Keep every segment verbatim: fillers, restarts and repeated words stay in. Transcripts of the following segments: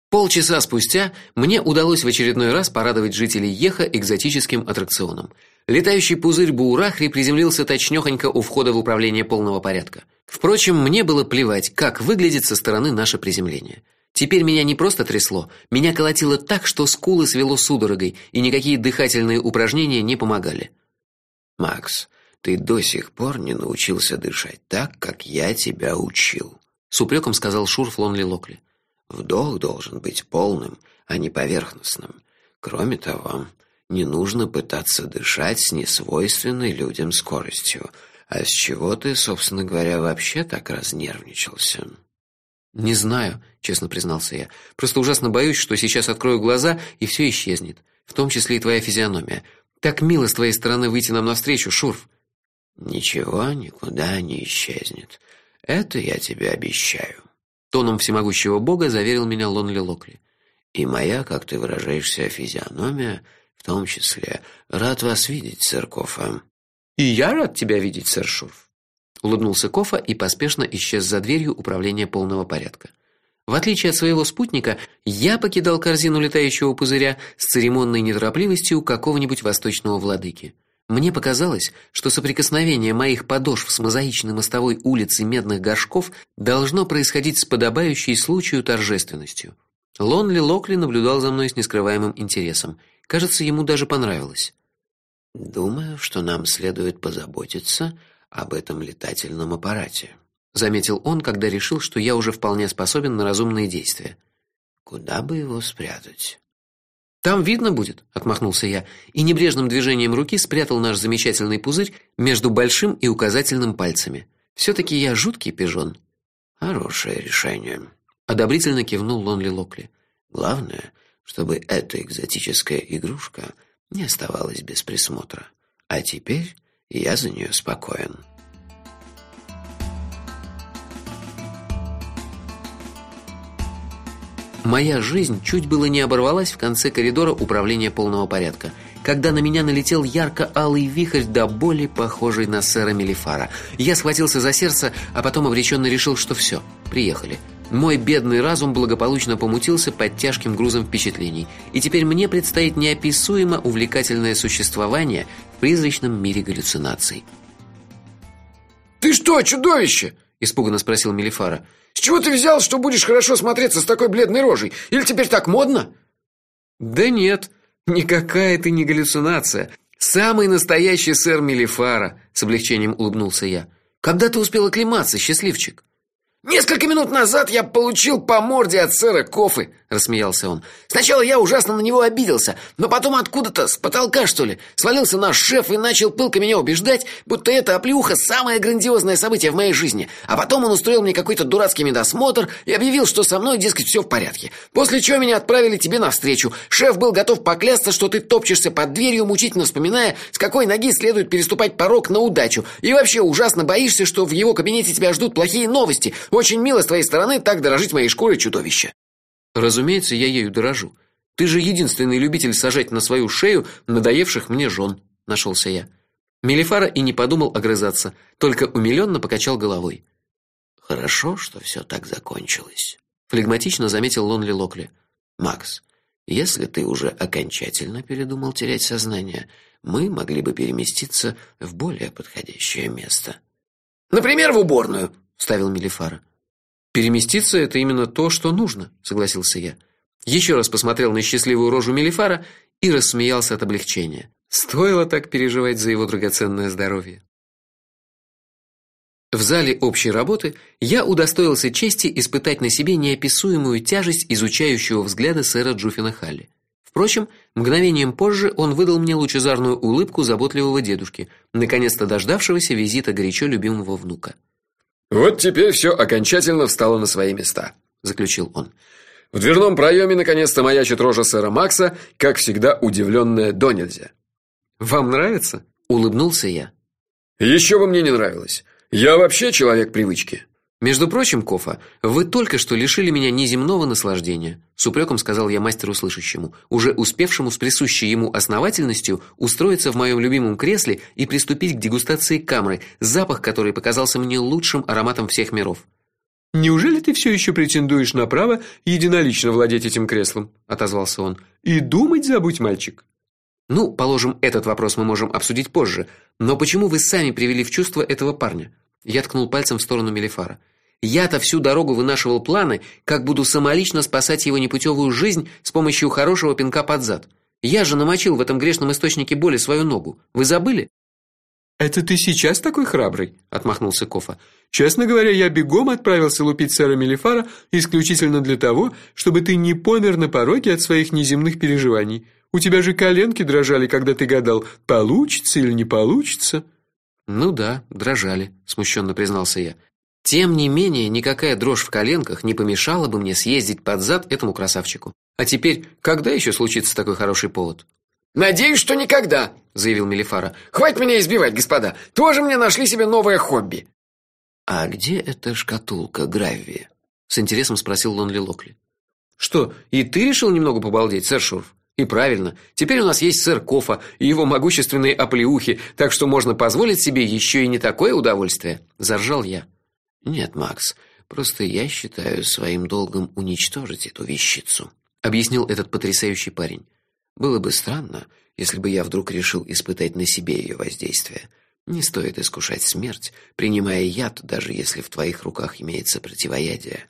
Полчаса спустя мне удалось в очередной раз порадовать жителей Еха экзотическим аттракционом. Летающий пузырь Буурахри приземлился точнёхонько у входа в управление полного порядка. Впрочем, мне было плевать, как выглядит со стороны наше приземление. Теперь меня не просто трясло, меня колотило так, что скулы свело судорогой, и никакие дыхательные упражнения не помогали. Макс, ты до сих пор не научился дышать так, как я тебя учил, с упреком сказал Шурф Лонли Локли. Вдох должен быть полным, а не поверхностным. Кроме того, не нужно пытаться дышать с несвойственной людям скоростью. А с чего ты, собственно говоря, вообще так разнервничался? Не знаю, честно признался я. Просто ужасно боюсь, что сейчас открою глаза, и все исчезнет, в том числе и твоя физиономия. Так мило с твоей стороны выйти нам навстречу, Шурф. Ничего никуда не исчезнет. Это я тебе обещаю. Тоном всемогущего бога заверил меня Лонли Локли. И моя, как ты выражаешься, физиономия, в том числе. Рад вас видеть, сэр Кофа. И я рад тебя видеть, сэр Шурф. Улыбнулся Кофа и поспешно исчез за дверью управления полного порядка. В отличие от своего спутника, я покидал корзину летающего пузыря с церемонной неторопливостью какого-нибудь восточного владыки. Мне показалось, что соприкосновение моих подошв с мозаичной мостовой улицей медных горшков должно происходить с подобающей случаю торжественностью. Лонли Локли наблюдал за мной с нескрываемым интересом. Кажется, ему даже понравилось. Думаю, что нам следует позаботиться об этом летательном аппарате, заметил он, когда решил, что я уже вполне способен на разумные действия. Куда бы его спрятать? Там видно будет, отмахнулся я и небрежным движением руки спрятал наш замечательный пузырь между большим и указательным пальцами. все таки я жуткий пижон. Хорошее решение, одобрительно кивнул Лонли Локли. Главное, чтобы эта экзотическая игрушка не оставалась без присмотра. А теперь я за нее спокоен. Моя жизнь чуть было не оборвалась в конце коридора управления полного порядка, когда на меня налетел ярко-алый вихрь, до боли похожий на сэра Мелифара. Я схватился за сердце, а потом обреченно решил, что все, приехали. Мой бедный разум благополучно помутился под тяжким грузом впечатлений, и теперь мне предстоит неописуемо увлекательное существование в призрачном мире галлюцинаций. «Ты что, чудовище?» – испуганно спросил Мелифара. «С чего ты взял, что будешь хорошо смотреться с такой бледной рожей? Или теперь так модно?» «Да нет, никакая ты не галлюцинация. Самый настоящий сэр Мелифара», – с облегчением улыбнулся я. «Когда ты успел оклематься, счастливчик?» «Несколько минут назад я получил по морде от сэра Кофы», — рассмеялся он. «Сначала я ужасно на него обиделся, но потом откуда-то, с потолка, что ли, свалился наш шеф и начал пылко меня убеждать, будто эта оплеуха — самое грандиозное событие в моей жизни. А потом он устроил мне какой-то дурацкий медосмотр и объявил, что со мной, дескать, все в порядке. После чего меня отправили тебе навстречу. Шеф был готов поклясться, что ты топчешься под дверью, мучительно вспоминая, с какой ноги следует переступать порог на удачу. И вообще ужасно боишься, что в его кабинете тебя ждут плохие новости. Очень мило с твоей стороны так дорожить моей шкурой, чудовище». «Разумеется, я ею дорожу. Ты же единственный любитель сажать на свою шею надоевших мне жен», — нашелся я. Мелифара и не подумал огрызаться, только умилённо покачал головой. «Хорошо, что все так закончилось», — флегматично заметил Лонли Локли. «Макс, если ты уже окончательно передумал терять сознание, мы могли бы переместиться в более подходящее место». «Например, в уборную», — вставил Мелифара. «Переместиться — это именно то, что нужно», — согласился я. Еще раз посмотрел на счастливую рожу Мелифара и рассмеялся от облегчения. Стоило так переживать за его драгоценное здоровье. В зале общей работы я удостоился чести испытать на себе неописуемую тяжесть изучающего взгляда сэра Джуффина Халли. Впрочем, мгновением позже он выдал мне лучезарную улыбку заботливого дедушки, наконец-то дождавшегося визита горячо любимого внука. «Вот теперь все окончательно встало на свои места», — заключил он. «В дверном проеме наконец-то маячит рожа сэра Макса, как всегда удивленная донельзя». «Вам нравится?» — улыбнулся я. «Еще бы мне не нравилось. Я вообще человек привычки». «Между прочим, Кофа, вы только что лишили меня неземного наслаждения», — с упреком сказал я мастеру слышащему, уже успевшему с присущей ему основательностью устроиться в моем любимом кресле и приступить к дегустации камры, запах которой показался мне лучшим ароматом всех миров. Неужели ты все еще претендуешь на право единолично владеть этим креслом? Отозвался он. И думать забудь, мальчик. Ну, положим, этот вопрос мы можем обсудить позже. Но почему вы сами привели в чувство этого парня? Я ткнул пальцем в сторону Мелифара. Я-то всю дорогу вынашивал планы, как буду самолично спасать его непутевую жизнь с помощью хорошего пинка под зад. Я же намочил в этом грешном источнике боли свою ногу. Вы забыли? Это ты сейчас такой храбрый, отмахнулся Кофа. Честно говоря, я бегом отправился лупить сэра Мелифара исключительно для того, чтобы ты не помер на пороге от своих неземных переживаний. У тебя же коленки дрожали, когда ты гадал, получится или не получится. Ну да, дрожали, смущенно признался я. Тем не менее, никакая дрожь в коленках не помешала бы мне съездить под зад этому красавчику. А теперь, когда еще случится такой хороший повод? Надеюсь, что никогда, заявил Мелифара. Хватит меня избивать, господа. Тоже мне нашли себе новое хобби. А где эта шкатулка Гравви? С интересом спросил Лонли Локли. Что, и ты решил немного побалдеть, сэр Шурф? И правильно. Теперь у нас есть сэр Кофа и его могущественные оплеухи, так что можно позволить себе еще и не такое удовольствие, заржал я. Нет, Макс, просто я считаю своим долгом уничтожить эту вещицу, объяснил этот потрясающий парень. Было бы странно, если бы я вдруг решил испытать на себе ее воздействие. Не стоит искушать смерть, принимая яд, даже если в твоих руках имеется противоядие.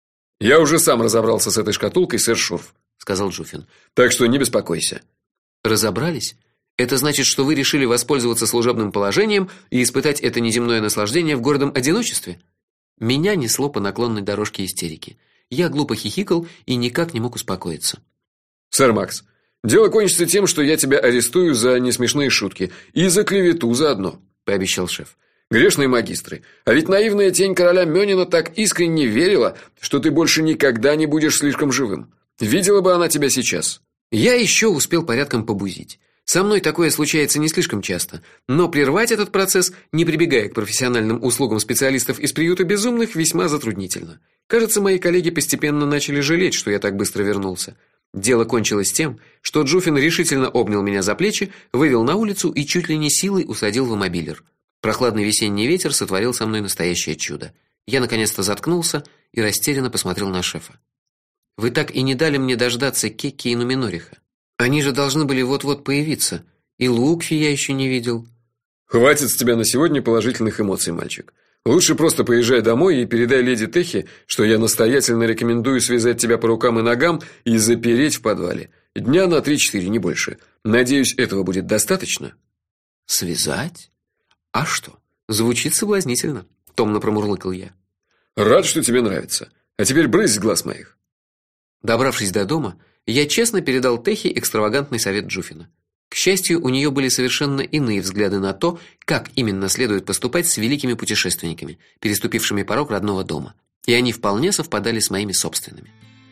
Я уже сам разобрался с этой шкатулкой, сэр Шурф, сказал Джуфин. Так что не беспокойся. Разобрались? Это значит, что вы решили воспользоваться служебным положением и испытать это неземное наслаждение в гордом одиночестве? Меня несло по наклонной дорожке истерики. Я глупо хихикал и никак не мог успокоиться. Сэр Макс, дело кончится тем, что я тебя арестую за несмешные шутки и за клевету заодно, пообещал шеф. Грешные магистры, а ведь наивная тень короля Мёнина так искренне верила, что ты больше никогда не будешь слишком живым. Видела бы она тебя сейчас. Я еще успел порядком побузить. Со мной такое случается не слишком часто, но прервать этот процесс, не прибегая к профессиональным услугам специалистов из приюта безумных, весьма затруднительно. Кажется, мои коллеги постепенно начали жалеть, что я так быстро вернулся. Дело кончилось тем, что Джуфин решительно обнял меня за плечи, вывел на улицу и чуть ли не силой усадил в мобилер. Прохладный весенний ветер сотворил со мной настоящее чудо. Я наконец-то заткнулся и растерянно посмотрел на шефа. Вы так и не дали мне дождаться Кекки и Нуминориха. Они же должны были вот-вот появиться. И Лукфи я еще не видел. Хватит с тебя на сегодня положительных эмоций, мальчик. Лучше просто поезжай домой и передай леди Техи, что я настоятельно рекомендую связать тебя по рукам и ногам и запереть в подвале. Дня на три-четыре, не больше. Надеюсь, этого будет достаточно. Связать? А что? Звучит соблазнительно, томно промурлыкал я. Рад, что тебе нравится. А теперь брысь с глаз моих. Добравшись до дома, я честно передал Техи экстравагантный совет Джуфина. К счастью, у нее были совершенно иные взгляды на то, как именно следует поступать с великими путешественниками, переступившими порог родного дома, и они вполне совпадали с моими собственными.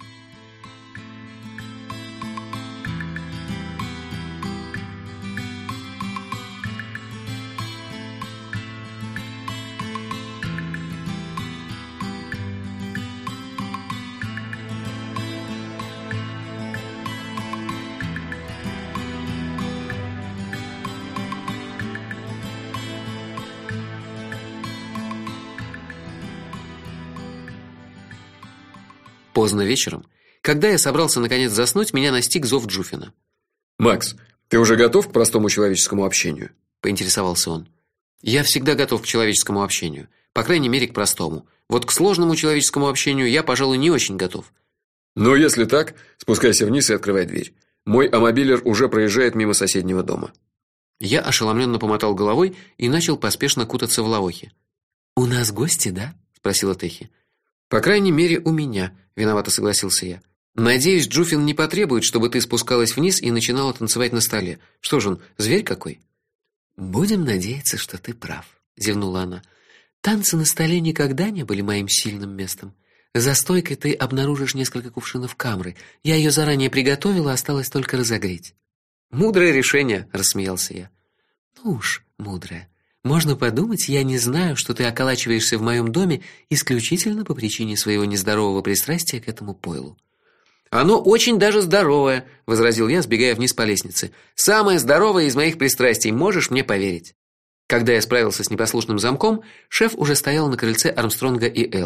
Поздно вечером, когда я собрался наконец заснуть, меня настиг зов Джуфина. Макс, ты уже готов к простому человеческому общению? Поинтересовался он. Я всегда готов к человеческому общению, по крайней мере, к простому. Вот к сложному человеческому общению я, пожалуй, не очень готов. Ну, если так, спускайся вниз и открывай дверь. Мой амобилер уже проезжает мимо соседнего дома. Я ошеломленно помотал головой и начал поспешно кутаться в лаохи. У нас гости, да? спросила Техи. По крайней мере, у меня, виновато согласился я. Надеюсь, Джуфин не потребует, чтобы ты спускалась вниз и начинала танцевать на столе. Что ж он, зверь какой? Будем надеяться, что ты прав, зевнула она. Танцы на столе никогда не были моим сильным местом. За стойкой ты обнаружишь несколько кувшинов камры. Я ее заранее приготовила, осталось только разогреть. Мудрое решение, рассмеялся я. Ну уж, мудрое. Можно подумать, я не знаю, что ты околачиваешься в моем доме исключительно по причине своего нездорового пристрастия к этому пойлу. Оно очень даже здоровое, возразил я, сбегая вниз по лестнице. Самое здоровое из моих пристрастий, можешь мне поверить. Когда я справился с непослушным замком, шеф уже стоял на крыльце Армстронга и Эллы.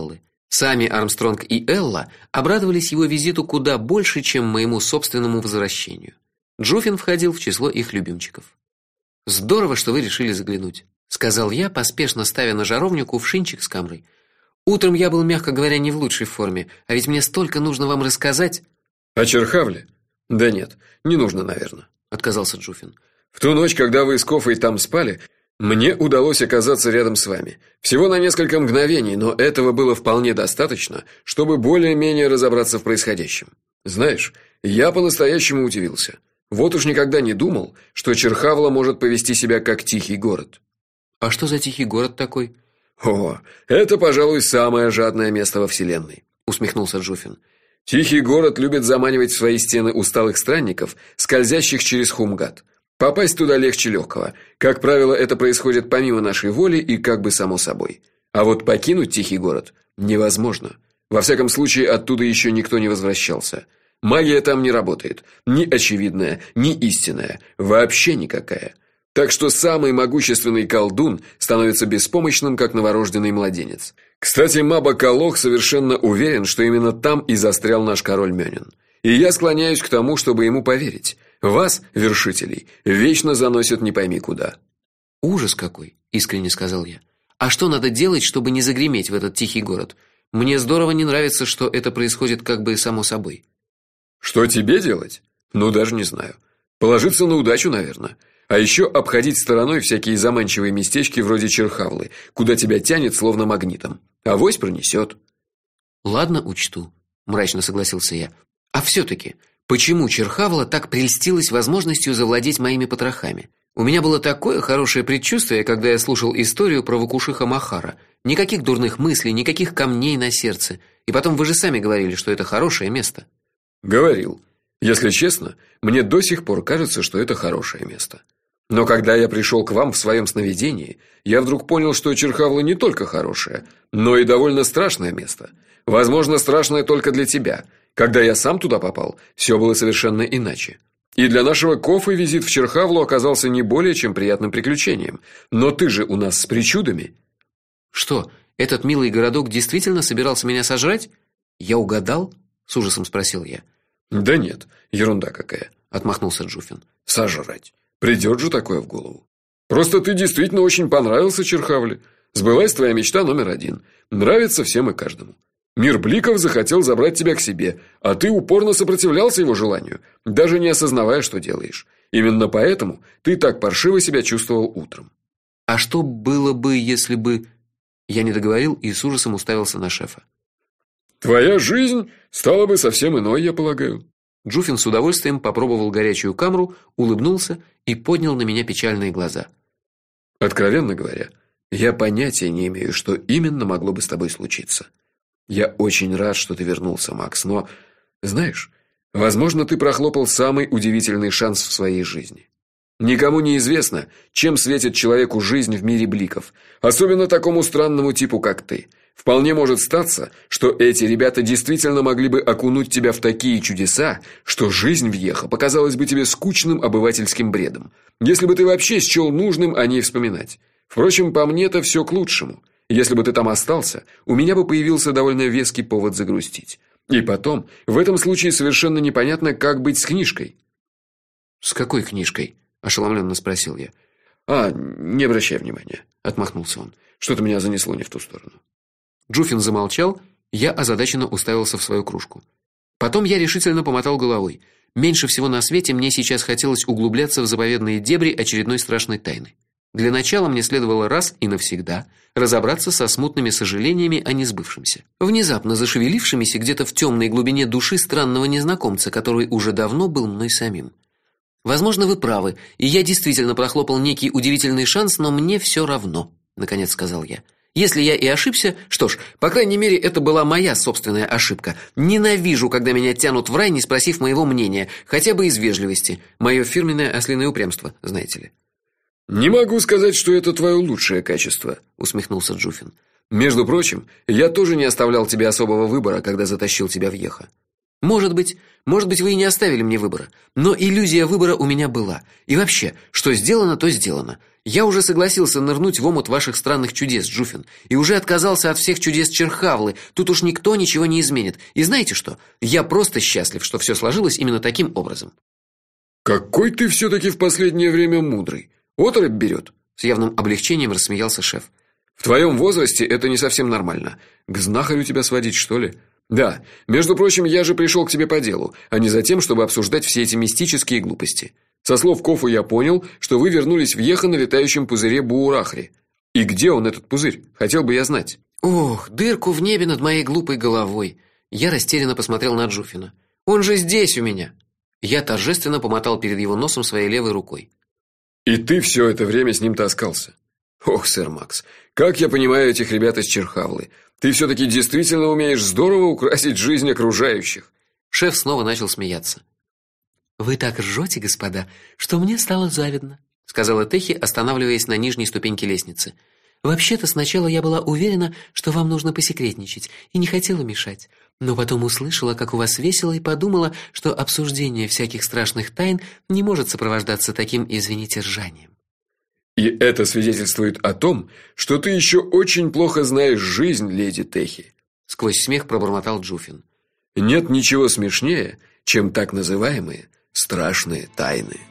Сами Армстронг и Элла обрадовались его визиту куда больше, чем моему собственному возвращению. Джуфин входил в число их любимчиков. Здорово, что вы решили заглянуть, сказал я, поспешно ставя на жаровню кувшинчик с камрой. Утром я был, мягко говоря, не в лучшей форме, а ведь мне столько нужно вам рассказать. О Черхавле? Да нет, не нужно, наверное, отказался Джуфин. В ту ночь, когда вы с Кофой там спали, мне удалось оказаться рядом с вами. Всего на несколько мгновений, но этого было вполне достаточно, чтобы более-менее разобраться в происходящем. Знаешь, я по-настоящему удивился. Вот уж никогда не думал, что Черхавла может повести себя как тихий город. А что за тихий город такой? О, это, пожалуй, самое жадное место во вселенной, усмехнулся Джуфин. Тихий город любит заманивать в свои стены усталых странников, скользящих через Хумгат. Попасть туда легче легкого. Как правило, это происходит помимо нашей воли и как бы само собой. А вот покинуть тихий город невозможно. Во всяком случае, оттуда еще никто не возвращался. Магия там не работает, ни очевидная, ни истинная, вообще никакая. Так что самый могущественный колдун становится беспомощным, как новорожденный младенец. Кстати, Маба Калох совершенно уверен, что именно там и застрял наш король Мёнин. И я склоняюсь к тому, чтобы ему поверить. Вас, вершителей, вечно заносят не пойми куда. Ужас какой, искренне сказал я. А что надо делать, чтобы не загреметь в этот тихий город? Мне здорово не нравится, что это происходит как бы само собой. Что тебе делать? Ну, даже не знаю. Положиться на удачу, наверное. А еще обходить стороной всякие заманчивые местечки вроде Черхавлы, куда тебя тянет словно магнитом. Авось пронесет. Ладно, учту, мрачно согласился я. А все таки почему Черхавла так прельстилась возможностью завладеть моими потрохами? У меня было такое хорошее предчувствие, когда я слушал историю про Вакушиха Махара. Никаких дурных мыслей, никаких камней на сердце. И потом вы же сами говорили, что это хорошее место. Говорил. Если честно, мне до сих пор кажется, что это хорошее место. Но когда я пришел к вам в своем сновидении, я вдруг понял, что Черхавла не только хорошее, но и довольно страшное место. Возможно, страшное только для тебя. Когда я сам туда попал, все было совершенно иначе. И для нашего Кофы визит в Черхавлу оказался не более чем приятным приключением. Но ты же у нас с причудами. Что, этот милый городок действительно собирался меня сожрать? Я угадал? С ужасом спросил я. Да нет, ерунда какая, отмахнулся Джуфин. Сожрать. Придет же такое в голову. Просто ты действительно очень понравился Черхавле. Сбылась твоя мечта номер один. Нравится всем и каждому. Мир Бликов захотел забрать тебя к себе, а ты упорно сопротивлялся его желанию, даже не осознавая, что делаешь. Именно поэтому ты так паршиво себя чувствовал утром. А что было бы, если бы... Я не договорил и с ужасом уставился на шефа. Твоя жизнь стала бы совсем иной, я полагаю. Джуфин с удовольствием попробовал горячую камру, улыбнулся и поднял на меня печальные глаза. Откровенно говоря, я понятия не имею, что именно могло бы с тобой случиться. Я очень рад, что ты вернулся, Макс, но, знаешь, возможно, ты прохлопал самый удивительный шанс в своей жизни. Никому не известно, чем светит человеку жизнь в мире Бликов, особенно такому странному типу, как ты. Вполне может статься, что эти ребята действительно могли бы окунуть тебя в такие чудеса, что жизнь в Йеха показалась бы тебе скучным обывательским бредом, если бы ты вообще счел нужным о ней вспоминать. Впрочем, по мне-то все к лучшему. Если бы ты там остался, у меня бы появился довольно веский повод загрустить. И потом, в этом случае совершенно непонятно, как быть с книжкой. С какой книжкой? Ошеломленно спросил я. А, не обращай внимания, отмахнулся он. Что-то меня занесло не в ту сторону. Джуфин замолчал, я озадаченно уставился в свою кружку. Потом я решительно помотал головой. Меньше всего на свете мне сейчас хотелось углубляться в заповедные дебри очередной страшной тайны. Для начала мне следовало раз и навсегда разобраться со смутными сожалениями о несбывшемся, внезапно зашевелившимися где-то в темной глубине души странного незнакомца, который уже давно был мной самим. Возможно, вы правы, и я действительно прохлопал некий удивительный шанс, но мне все равно, наконец сказал я. Если я и ошибся, что ж, по крайней мере, это была моя собственная ошибка. Ненавижу, когда меня тянут в рай, не спросив моего мнения, хотя бы из вежливости. Мое фирменное ослиное упрямство, знаете ли. Не могу сказать, что это твое лучшее качество, усмехнулся Джуфин. Между прочим, я тоже не оставлял тебе особого выбора, когда затащил тебя в Йеха. Может быть, может быть, вы и не оставили мне выбора, но иллюзия выбора у меня была. И вообще, что сделано, то сделано. Я уже согласился нырнуть в омут ваших странных чудес, Джуфин, и уже отказался от всех чудес Черхавлы. Тут уж никто ничего не изменит. И знаете что? Я просто счастлив, что все сложилось именно таким образом. Какой ты все таки в последнее время мудрый. Оторопь берет. С явным облегчением рассмеялся шеф. В твоем возрасте это не совсем нормально. К знахарю тебя сводить, что ли? Да, между прочим, я же пришел к тебе по делу, а не за тем, чтобы обсуждать все эти мистические глупости. Со слов Кофы я понял, что вы вернулись в Еха на летающем пузыре Буурахри. И где он, этот пузырь? Хотел бы я знать. Ох, дырку в небе над моей глупой головой. Я растерянно посмотрел на Джуфина. Он же здесь у меня. Я торжественно помотал перед его носом своей левой рукой. И ты все это время с ним таскался. Ох, сэр Макс, как я понимаю этих ребят из Черхавлы. Ты все таки действительно умеешь здорово украсить жизнь окружающих. Шеф снова начал смеяться. Вы так ржете, господа, что мне стало завидно, сказала Техи, останавливаясь на нижней ступеньке лестницы. Вообще-то сначала я была уверена, что вам нужно посекретничать, и не хотела мешать. Но потом услышала, как у вас весело, и подумала, что обсуждение всяких страшных тайн не может сопровождаться таким, извините, ржанием. И это свидетельствует о том, что ты еще очень плохо знаешь жизнь, леди Техи, сквозь смех пробормотал Джуфин. Нет ничего смешнее, чем так называемые страшные тайны.